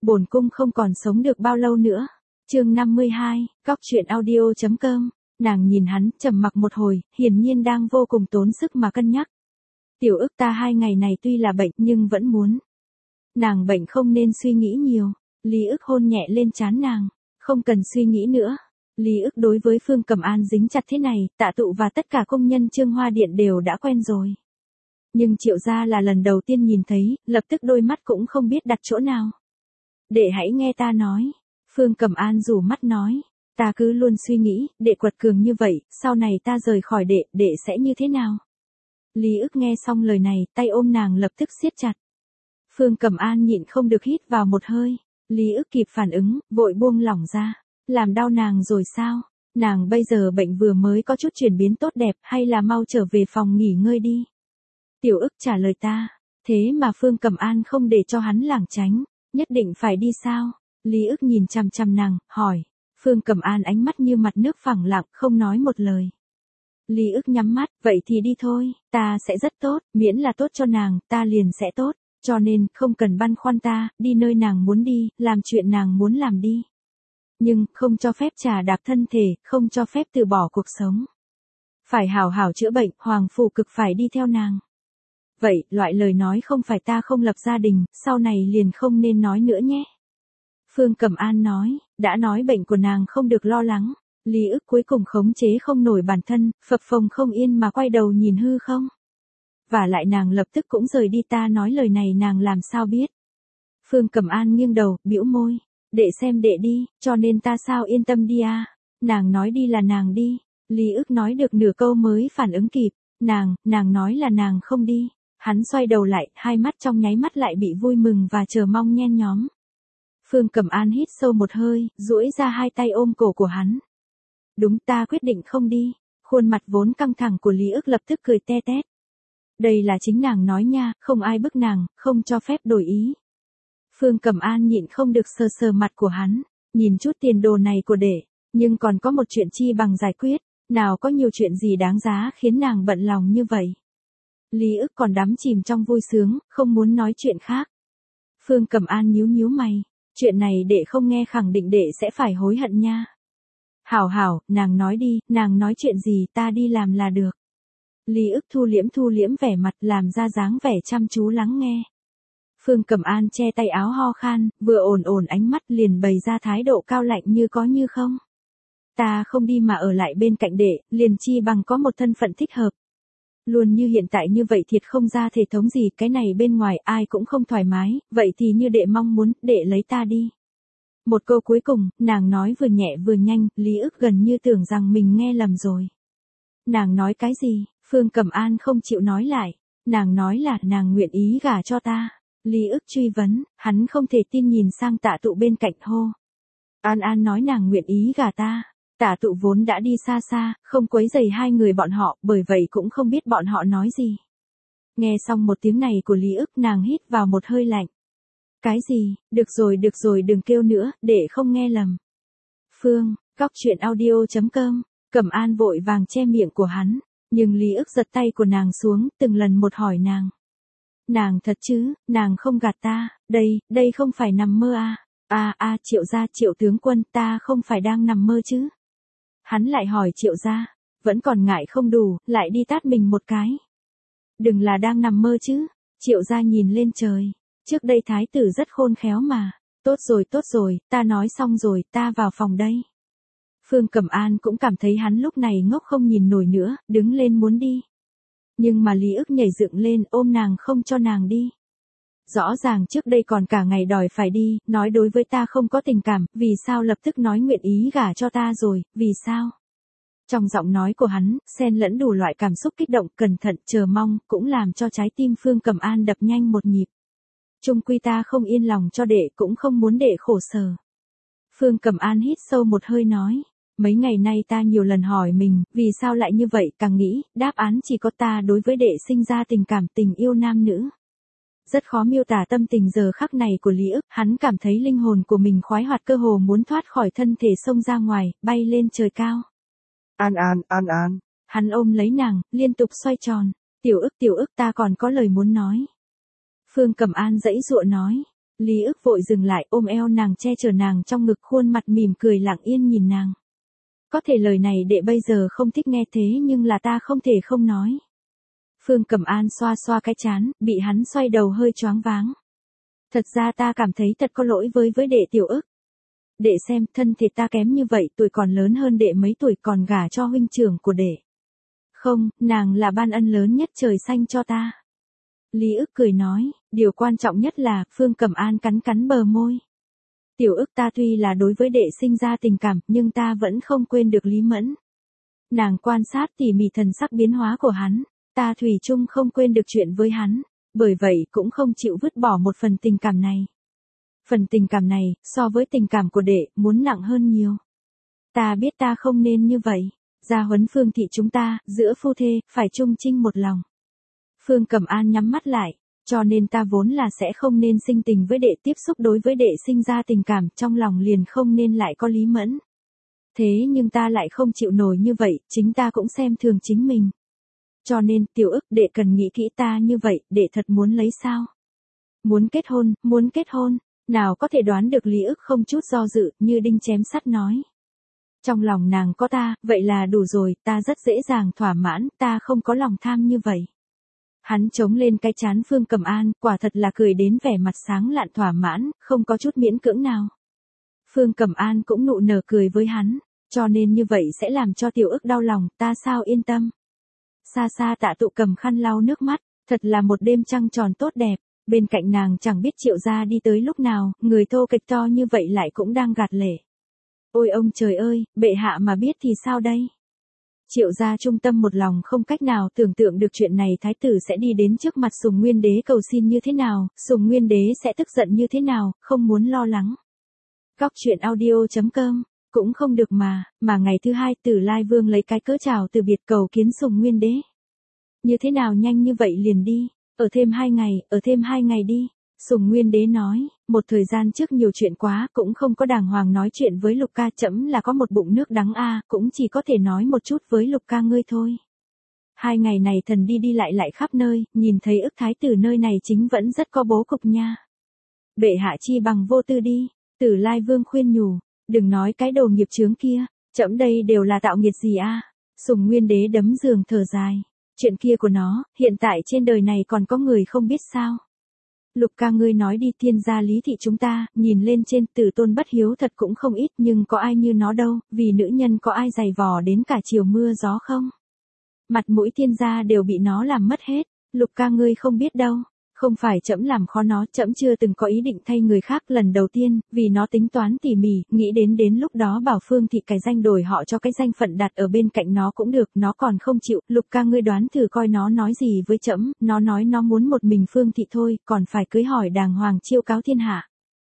Bổn cung không còn sống được bao lâu nữa. Chương 52, cóc-truyện-audio.com. Nàng nhìn hắn, trầm mặc một hồi, hiển nhiên đang vô cùng tốn sức mà cân nhắc. Tiểu ức ta 2 ngày này tuy là bệnh nhưng vẫn muốn. Nàng bệnh không nên suy nghĩ nhiều. Lý ức hôn nhẹ lên trán nàng. Không cần suy nghĩ nữa. Lý ức đối với Phương Cẩm An dính chặt thế này, Tạ Tụ và tất cả công nhân Trương Hoa Điện đều đã quen rồi. Nhưng Triệu gia là lần đầu tiên nhìn thấy, lập tức đôi mắt cũng không biết đặt chỗ nào. Đệ hãy nghe ta nói. Phương Cẩm An rủ mắt nói. Ta cứ luôn suy nghĩ, đệ quật cường như vậy, sau này ta rời khỏi đệ sẽ như thế nào? Lý ức nghe xong lời này, tay ôm nàng lập tức siết chặt. Phương Cẩm An nhịn không được hít vào một hơi. Lý ức kịp phản ứng, vội buông lỏng ra. Làm đau nàng rồi sao? Nàng bây giờ bệnh vừa mới có chút chuyển biến tốt đẹp, hay là mau trở về phòng nghỉ ngơi đi? Tiểu ức trả lời ta. Thế mà Phương Cẩm An không để cho hắn lảng tránh. Nhất định phải đi sao? Lý ức nhìn chằm chằm nàng, hỏi. Phương Cẩm An ánh mắt như mặt nước phẳng lặng, không nói một lời. Lý ức nhắm mắt, vậy thì đi thôi, ta sẽ rất tốt, miễn là tốt cho nàng, ta liền sẽ tốt, cho nên, không cần băn khoăn ta, đi nơi nàng muốn đi, làm chuyện nàng muốn làm đi. Nhưng, không cho phép trà đạp thân thể, không cho phép từ bỏ cuộc sống. Phải hảo hảo chữa bệnh, Hoàng Phủ Cực phải đi theo nàng. Vậy, loại lời nói không phải ta không lập gia đình, sau này liền không nên nói nữa nhé. Phương Cẩm An nói, đã nói bệnh của nàng không được lo lắng. Lý ức cuối cùng khống chế không nổi bản thân, phập phồng không yên mà quay đầu nhìn hư không. Và lại nàng lập tức cũng rời đi, ta nói lời này nàng làm sao biết. Phương Cẩm An nghiêng đầu, bĩu môi. Đệ xem đệ đi, cho nên ta sao yên tâm đi à. Nàng nói đi là nàng đi. Lý ức nói được nửa câu mới phản ứng kịp. Nàng nói là nàng không đi. Hắn xoay đầu lại, hai mắt trong nháy mắt lại bị vui mừng và chờ mong nhen nhóm. Phương Cẩm An hít sâu một hơi, duỗi ra hai tay ôm cổ của hắn. Đúng, ta quyết định không đi. Khuôn mặt vốn căng thẳng của Lý ức lập tức cười te tét. Đây là chính nàng nói nha, không ai bức nàng, không cho phép đổi ý. Phương Cẩm An nhịn không được sờ sờ mặt của hắn, nhìn chút tiền đồ này của đệ, nhưng còn có một chuyện chi bằng giải quyết, nào có nhiều chuyện gì đáng giá khiến nàng bận lòng như vậy. Lý ức còn đắm chìm trong vui sướng, không muốn nói chuyện khác. Phương Cẩm An nhíu nhíu mày, chuyện này đệ không nghe khẳng định đệ sẽ phải hối hận nha. Hảo, nàng nói đi, nàng nói chuyện gì ta đi làm là được. Lý ức thu liễm vẻ mặt làm ra dáng vẻ chăm chú lắng nghe. Phương Cẩm An che tay áo ho khan, vừa ổn ánh mắt liền bày ra thái độ cao lạnh như có như không. Ta không đi mà ở lại bên cạnh đệ, liền chi bằng có một thân phận thích hợp. Luôn như hiện tại như vậy thiệt không ra thể thống gì, cái này bên ngoài ai cũng không thoải mái, vậy thì như đệ mong muốn, đệ lấy ta đi. Một câu cuối cùng, nàng nói vừa nhẹ vừa nhanh, Lý ức gần như tưởng rằng mình nghe lầm rồi. Nàng nói cái gì? Phương Cẩm An không chịu nói lại. Nàng nói là nàng nguyện ý gả cho ta. Lý ức truy vấn, hắn không thể tin nhìn sang Tạ Tụ bên cạnh hô. An nói nàng nguyện ý gả ta. Tạ Tụ vốn đã đi xa, không quấy rầy hai người bọn họ, bởi vậy cũng không biết bọn họ nói gì. Nghe xong một tiếng này của Lý ức, nàng hít vào một hơi lạnh. Cái gì? Được rồi đừng kêu nữa, để không nghe lầm. Phương, cóc-truyện-audio.com. Cẩm An vội vàng che miệng của hắn, nhưng Lý ức giật tay của nàng xuống, từng lần một hỏi nàng. Nàng thật chứ, nàng không gạt ta, đây không phải nằm mơ à? Triệu gia, Triệu tướng quân, ta không phải đang nằm mơ chứ? Hắn lại hỏi Triệu gia, vẫn còn ngại không đủ, lại đi tát mình một cái. Đừng là đang nằm mơ chứ? Triệu gia nhìn lên trời. Trước đây thái tử rất khôn khéo mà. Tốt rồi, ta nói xong rồi, ta vào phòng đây. Phương Cẩm An cũng cảm thấy hắn lúc này ngốc không nhìn nổi nữa, đứng lên muốn đi. Nhưng mà Lý ức nhảy dựng lên ôm nàng không cho nàng đi. Rõ ràng trước đây còn cả ngày đòi phải đi, nói đối với ta không có tình cảm, vì sao lập tức nói nguyện ý gả cho ta rồi, vì sao? Trong giọng nói của hắn, xen lẫn đủ loại cảm xúc kích động, cẩn thận, chờ mong, cũng làm cho trái tim Phương Cẩm An đập nhanh một nhịp. Chung quy ta không yên lòng cho đệ, cũng không muốn đệ khổ sở. Phương Cẩm An hít sâu một hơi nói. Mấy ngày nay ta nhiều lần hỏi mình, vì sao lại như vậy, càng nghĩ, đáp án chỉ có ta đối với đệ sinh ra tình cảm tình yêu nam nữ. Rất khó miêu tả tâm tình giờ khắc này của Lý ức, hắn cảm thấy linh hồn của mình khoái hoạt cơ hồ muốn thoát khỏi thân thể xông ra ngoài, bay lên trời cao. An. Hắn ôm lấy nàng, liên tục xoay tròn. Tiểu ức ta còn có lời muốn nói. Phương Cẩm An giãy giụa nói. Lý ức vội dừng lại ôm eo nàng che chở nàng trong ngực khuôn mặt mỉm cười lặng yên nhìn nàng. Có thể lời này đệ bây giờ không thích nghe thế nhưng là ta không thể không nói. Phương Cẩm An xoa xoa cái trán, bị hắn xoay đầu hơi choáng váng. Thật ra ta cảm thấy thật có lỗi với đệ Tiểu ức. Đệ xem, thân thể ta kém như vậy, tuổi còn lớn hơn đệ mấy tuổi còn gả cho huynh trưởng của đệ. Không, nàng là ban ân lớn nhất trời xanh cho ta. Lý ức cười nói, điều quan trọng nhất là, Phương Cẩm An cắn cắn bờ môi. Tiểu ức ta tuy là đối với đệ sinh ra tình cảm, nhưng ta vẫn không quên được Lý Mẫn. Nàng quan sát tỉ mỉ thần sắc biến hóa của hắn, ta thủy chung không quên được chuyện với hắn, bởi vậy cũng không chịu vứt bỏ một phần tình cảm này. Phần tình cảm này, so với tình cảm của đệ, muốn nặng hơn nhiều. Ta biết ta không nên như vậy, gia huấn Phương thị chúng ta, giữa phu thê, phải chung chinh một lòng. Phương Cẩm An nhắm mắt lại, cho nên ta vốn là sẽ không nên sinh tình với đệ, tiếp xúc đối với đệ sinh ra tình cảm, trong lòng liền không nên lại có Lý Mẫn. Thế nhưng ta lại không chịu nổi như vậy, chính ta cũng xem thường chính mình. Cho nên, Tiểu ức, đệ cần nghĩ kỹ ta như vậy, đệ thật muốn lấy sao? Muốn kết hôn, nào có thể đoán được Lý ức không chút do dự, như đinh chém sắt nói. Trong lòng nàng có ta, vậy là đủ rồi, ta rất dễ dàng thỏa mãn, ta không có lòng tham như vậy. Hắn chống lên cái trán Phương Cẩm An, quả thật là cười đến vẻ mặt sáng lạn thỏa mãn, không có chút miễn cưỡng nào. Phương Cẩm An cũng nụ nở cười với hắn, cho nên như vậy sẽ làm cho Tiểu ức đau lòng, ta sao yên tâm. Xa xa Tạ Tụ cầm khăn lau nước mắt, thật là một đêm trăng tròn tốt đẹp, bên cạnh nàng chẳng biết Triệu gia đi tới lúc nào, người thô kệch to như vậy lại cũng đang gạt lệ. Ôi ông trời ơi, bệ hạ mà biết thì sao đây? Triệu gia trung tâm một lòng không cách nào tưởng tượng được chuyện này thái tử sẽ đi đến trước mặt Sùng Nguyên Đế cầu xin như thế nào, Sùng Nguyên Đế sẽ tức giận như thế nào, không muốn lo lắng. Góc truyện audio.com, cũng không được mà ngày thứ hai Tử Lai Vương lấy cái cớ chào từ biệt cầu kiến Sùng Nguyên Đế. Như thế nào nhanh như vậy liền đi, ở thêm 2 ngày đi. Sùng Nguyên Đế nói, một thời gian trước nhiều chuyện quá, cũng không có đàng hoàng nói chuyện với Lục ca, trẫm là có một bụng nước đắng cũng chỉ có thể nói một chút với Lục ca ngươi thôi. 2 ngày này thần đi lại khắp nơi, nhìn thấy ức thái tử nơi này chính vẫn rất có bố cục nha. Bệ hạ chi bằng vô tư đi, Tử Lai Vương khuyên nhủ, đừng nói cái đồ nghiệp chướng kia, trẫm đây đều là tạo nghiệt gì Sùng Nguyên Đế đấm giường thở dài, chuyện kia của nó, hiện tại trên đời này còn có người không biết sao. Lục ca ngươi nói đi, thiên gia Lý thị chúng ta, nhìn lên trên tử tôn bất hiếu thật cũng không ít, nhưng có ai như nó đâu, vì nữ nhân có ai dày vò đến cả chiều mưa gió không? Mặt mũi thiên gia đều bị nó làm mất hết, Lục ca ngươi không biết đâu, không phải trẫm làm khó nó, trẫm chưa từng có ý định thay người khác lần đầu tiên, vì nó tính toán tỉ mỉ, nghĩ đến lúc đó bảo Phương thị cái danh đổi họ cho cái danh phận đặt ở bên cạnh nó cũng được, nó còn không chịu, Lục ca ngươi đoán thử coi nó nói gì với trẫm, nó nói nó muốn một mình Phương thị thôi, còn phải cưới hỏi đàng hoàng chiêu cáo thiên hạ.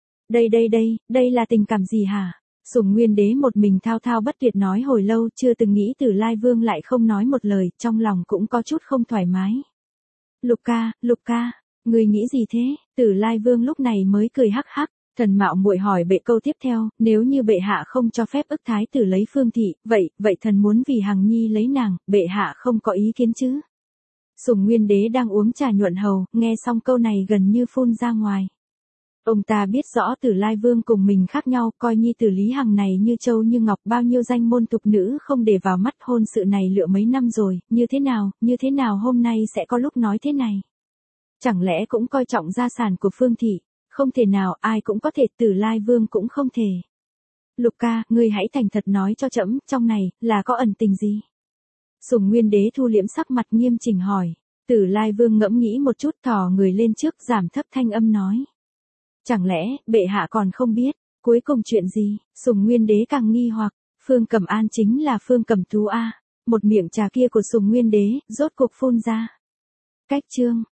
Đây là tình cảm gì hả? Sùng Nguyên Đế một mình thao thao bất tuyệt nói hồi lâu, chưa từng nghĩ Tử Lai Vương lại không nói một lời, trong lòng cũng có chút không thoải mái. Lục ca, ngươi nghĩ gì thế? Tử Lai Vương lúc này mới cười hắc hắc, thần mạo muội hỏi bệ câu tiếp theo, nếu như bệ hạ không cho phép ức thái tử lấy Phương thị, vậy thần muốn vì Hằng Nhi lấy nàng, bệ hạ không có ý kiến chứ? Sùng Nguyên Đế đang uống trà nhuận hầu, nghe xong câu này gần như phun ra ngoài. Ông ta biết rõ Tử Lai Vương cùng mình khác nhau, coi nhi tử Lý Hằng này như châu như ngọc, bao nhiêu danh môn tục nữ không để vào mắt, hôn sự này lựa mấy năm rồi, như thế nào hôm nay sẽ có lúc nói thế này. Chẳng lẽ cũng coi trọng gia sản của Phương thị, không thể nào, ai cũng có thể, Tử Lai Vương cũng không thể. Lục ca, ngươi hãy thành thật nói cho trẫm, trong này, là có ẩn tình gì? Sùng Nguyên Đế thu liễm sắc mặt nghiêm chỉnh hỏi, Tử Lai Vương ngẫm nghĩ một chút thò người lên trước giảm thấp thanh âm nói. Chẳng lẽ, bệ hạ còn không biết, cuối cùng chuyện gì? Sùng Nguyên Đế càng nghi hoặc, Phương Cẩm An chính là Phương Cẩm Tú một miệng trà kia của Sùng Nguyên Đế, rốt cuộc phun ra. Cách chương.